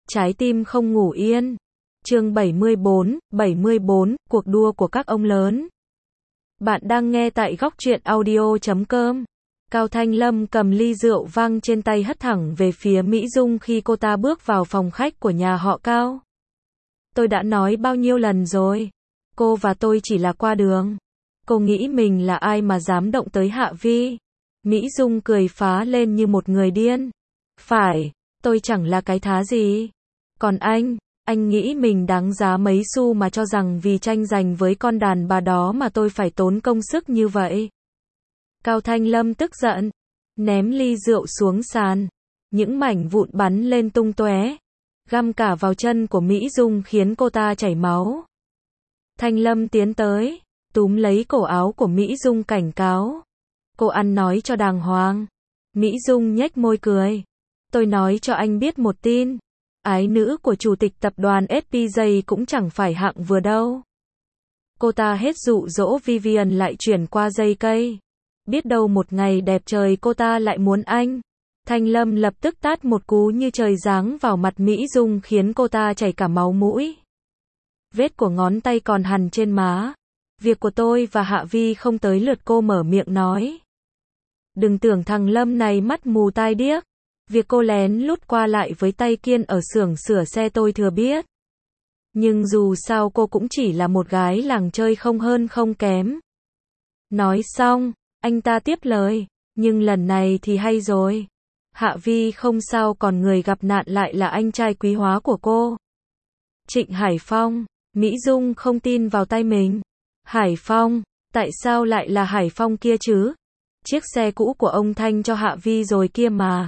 Trái tim không ngủ yên. Chương 74, cuộc đua của các ông lớn. Bạn đang nghe tại góc truyện audio.com. Cao Thanh Lâm cầm ly rượu vang trên tay hất thẳng về phía Mỹ Dung khi cô ta bước vào phòng khách của nhà họ Cao. Tôi đã nói bao nhiêu lần rồi. Cô và tôi chỉ là qua đường. Cô nghĩ mình là ai mà dám động tới Hạ Vi? Mỹ Dung cười phá lên như một người điên. Phải, tôi chẳng là cái thá gì. Còn anh nghĩ mình đáng giá mấy xu mà cho rằng vì tranh giành với con đàn bà đó mà tôi phải tốn công sức như vậy. Cao Thanh Lâm tức giận, ném ly rượu xuống sàn. Những mảnh vụn bắn lên tung tóe, găm cả vào chân của Mỹ Dung khiến cô ta chảy máu. Thanh Lâm tiến tới, túm lấy cổ áo của Mỹ Dung cảnh cáo. Cô ăn nói cho đàng hoàng. Mỹ Dung nhếch môi cười. Tôi nói cho anh biết một tin. Ái nữ của chủ tịch tập đoàn SPJ cũng chẳng phải hạng vừa đâu. Cô ta hết dụ dỗ Vivian lại chuyển qua dây cây. Biết đâu một ngày đẹp trời cô ta lại muốn anh. Thanh Lâm lập tức tát một cú như trời giáng vào mặt Mỹ Dung khiến cô ta chảy cả máu mũi. Vết của ngón tay còn hằn trên má. Việc của tôi và Hạ Vi không tới lượt cô mở miệng nói. Đừng tưởng thằng Lâm này mắt mù tai điếc. Việc cô lén lút qua lại với tay Kiên ở xưởng sửa xe tôi thừa biết. Nhưng dù sao cô cũng chỉ là một gái làng chơi không hơn không kém. Nói xong, anh ta tiếp lời. Nhưng lần này thì hay rồi. Hạ Vi không sao, còn người gặp nạn lại là anh trai quý hóa của cô. Trịnh Hải Phong. Mỹ Dung không tin vào tay mình. Hải Phong? Tại sao lại là Hải Phong kia chứ? Chiếc xe cũ của ông Thanh cho Hạ Vi rồi kia mà.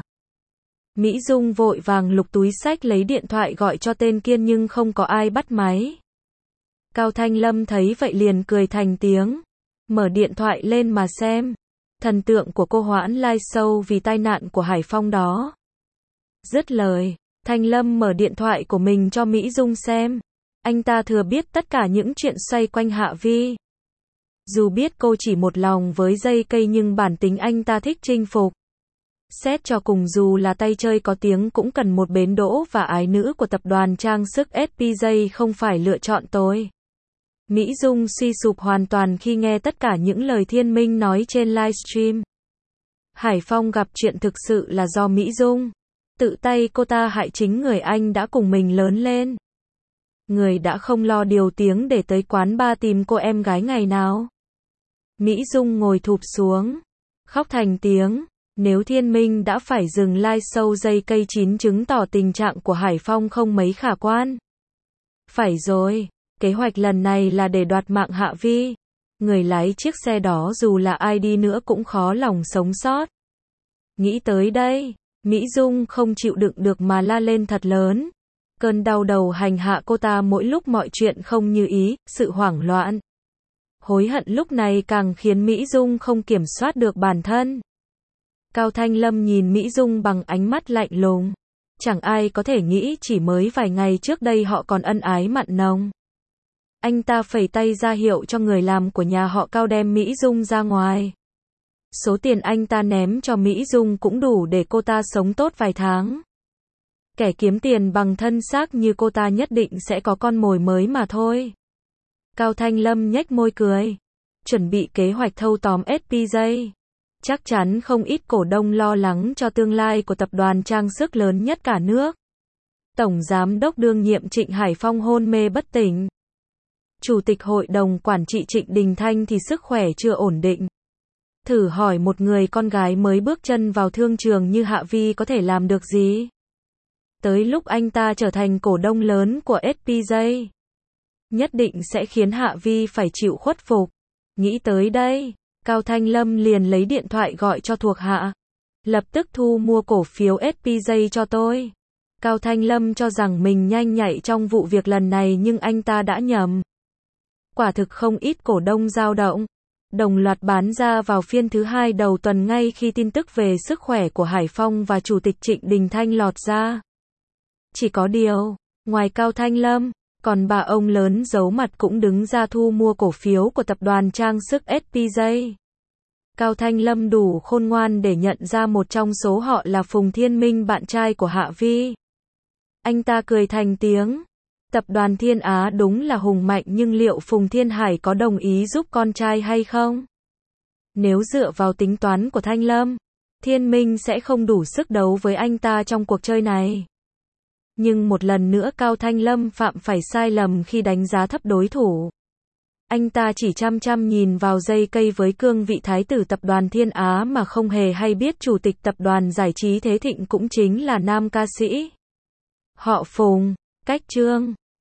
Mỹ Dung vội vàng lục túi xách lấy điện thoại gọi cho tên Kiên nhưng không có ai bắt máy. Cao Thanh Lâm thấy vậy liền cười thành tiếng. Mở điện thoại lên mà xem. Thần tượng của cô hoãn live show vì tai nạn của Hải Phong đó. Dứt lời, Thanh Lâm mở điện thoại của mình cho Mỹ Dung xem. Anh ta thừa biết tất cả những chuyện xoay quanh Hạ Vi. Dù biết cô chỉ một lòng với dây cây nhưng bản tính anh ta thích chinh phục. Xét cho cùng dù là tay chơi có tiếng cũng cần một bến đỗ và ái nữ của tập đoàn trang sức SPJ không phải lựa chọn tôi. Mỹ Dung suy sụp hoàn toàn khi nghe tất cả những lời Thiên Minh nói trên livestream. Hải Phong gặp chuyện thực sự là do Mỹ Dung. Tự tay cô ta hại chính người anh đã cùng mình lớn lên. Người đã không lo điều tiếng để tới quán bar tìm cô em gái ngày nào. Mỹ Dung ngồi thụp xuống, khóc thành tiếng. Nếu Thiên Minh đã phải dừng live show dây cây chín chứng tỏ tình trạng của Hải Phong không mấy khả quan. Phải rồi, kế hoạch lần này là để đoạt mạng Hạ Vi. Người lái chiếc xe đó dù là ai đi nữa cũng khó lòng sống sót. Nghĩ tới đây, Mỹ Dung không chịu đựng được mà la lên thật lớn. Cơn đau đầu hành hạ cô ta mỗi lúc mọi chuyện không như ý, sự hoảng loạn. Hối hận lúc này càng khiến Mỹ Dung không kiểm soát được bản thân. Cao Thanh Lâm nhìn Mỹ Dung bằng ánh mắt lạnh lùng. Chẳng ai có thể nghĩ chỉ mới vài ngày trước đây họ còn ân ái mặn nồng. Anh ta phẩy tay ra hiệu cho người làm của nhà họ Cao đem Mỹ Dung ra ngoài. Số tiền anh ta ném cho Mỹ Dung cũng đủ để cô ta sống tốt vài tháng. Kẻ kiếm tiền bằng thân xác như cô ta nhất định sẽ có con mồi mới mà thôi. Cao Thanh Lâm nhếch môi cười. Chuẩn bị kế hoạch thâu tóm SPJ. Chắc chắn không ít cổ đông lo lắng cho tương lai của tập đoàn trang sức lớn nhất cả nước. Tổng giám đốc đương nhiệm Trịnh Hải Phong hôn mê bất tỉnh. Chủ tịch hội đồng quản trị Trịnh Đình Thanh thì sức khỏe chưa ổn định. Thử hỏi một người con gái mới bước chân vào thương trường như Hạ Vi có thể làm được gì? Tới lúc anh ta trở thành cổ đông lớn của SPJ, nhất định sẽ khiến Hạ Vi phải chịu khuất phục. Nghĩ tới đây, Cao Thanh Lâm liền lấy điện thoại gọi cho thuộc hạ. Lập tức thu mua cổ phiếu SPJ cho tôi. Cao Thanh Lâm cho rằng mình nhanh nhạy trong vụ việc lần này nhưng anh ta đã nhầm. Quả thực không ít cổ đông dao động. Đồng loạt bán ra vào phiên thứ hai đầu tuần ngay khi tin tức về sức khỏe của Hải Phong và Chủ tịch Trịnh Đình Thanh lọt ra. Chỉ có điều, ngoài Cao Thanh Lâm, còn bà ông lớn giấu mặt cũng đứng ra thu mua cổ phiếu của tập đoàn trang sức SPJ. Cao Thanh Lâm đủ khôn ngoan để nhận ra một trong số họ là Phùng Thiên Minh, bạn trai của Hạ Vi. Anh ta cười thành tiếng. Tập đoàn Thiên Á đúng là hùng mạnh nhưng liệu Phùng Thiên Hải có đồng ý giúp con trai hay không? Nếu dựa vào tính toán của Thanh Lâm, Thiên Minh sẽ không đủ sức đấu với anh ta trong cuộc chơi này. Nhưng một lần nữa Cao Thanh Lâm phạm phải sai lầm khi đánh giá thấp đối thủ. Anh ta chỉ chăm chăm nhìn vào dây cây với cương vị thái tử tập đoàn Thiên Á mà không hề hay biết chủ tịch tập đoàn giải trí Thế Thịnh cũng chính là nam ca sĩ họ Phùng, Cách Trương.